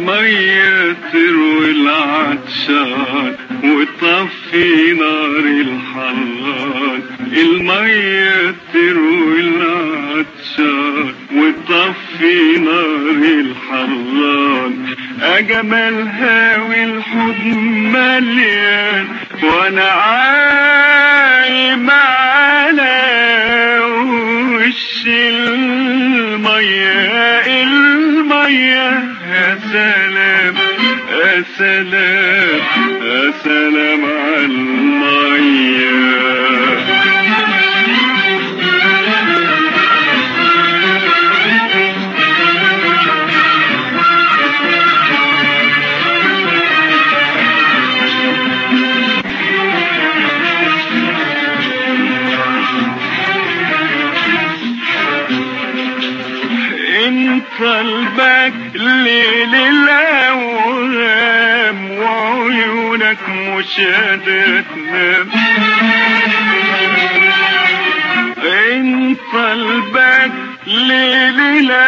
المية تروي العطشان وتطفي نار الحران. المية تروي العطشان وتطفي نار الحران. أجملها والحضن مليان وانا عايم على وش المية. المية يا سلام يا سلام يا سلام على المية. قلبك ليل الأوهام وعيونك مش قادرة تنام. انت قلبك ليل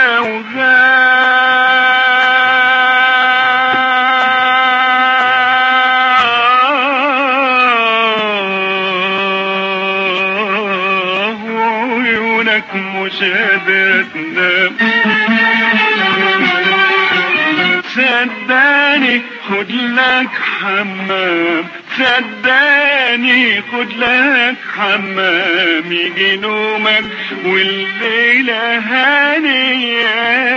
الأوهام وعيونك مش قادرة تنام. صدقني خد لك حمام، صدقني خد لك حمام يجي نومك والليلة هانية.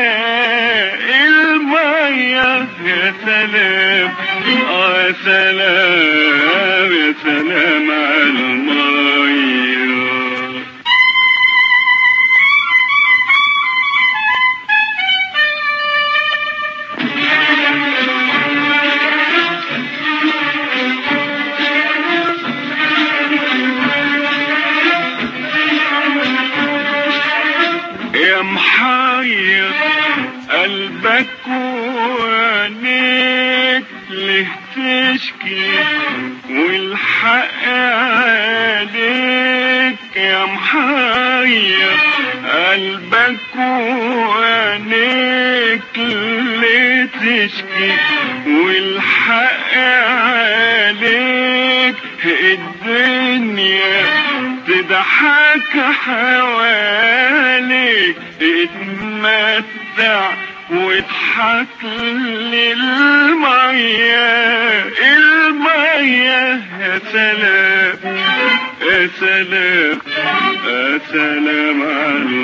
المية يا سلام يا سلام يا سلام على المية. يا محير قلبك وعينيك ليه تشكي والحق عليك. يا محير قلبك وعينيك ليه تشكي والحق عليك. الدنيا تضحك حواليك اتمتع واضحك للمية. المية يا سلام يا سلام يا سلام على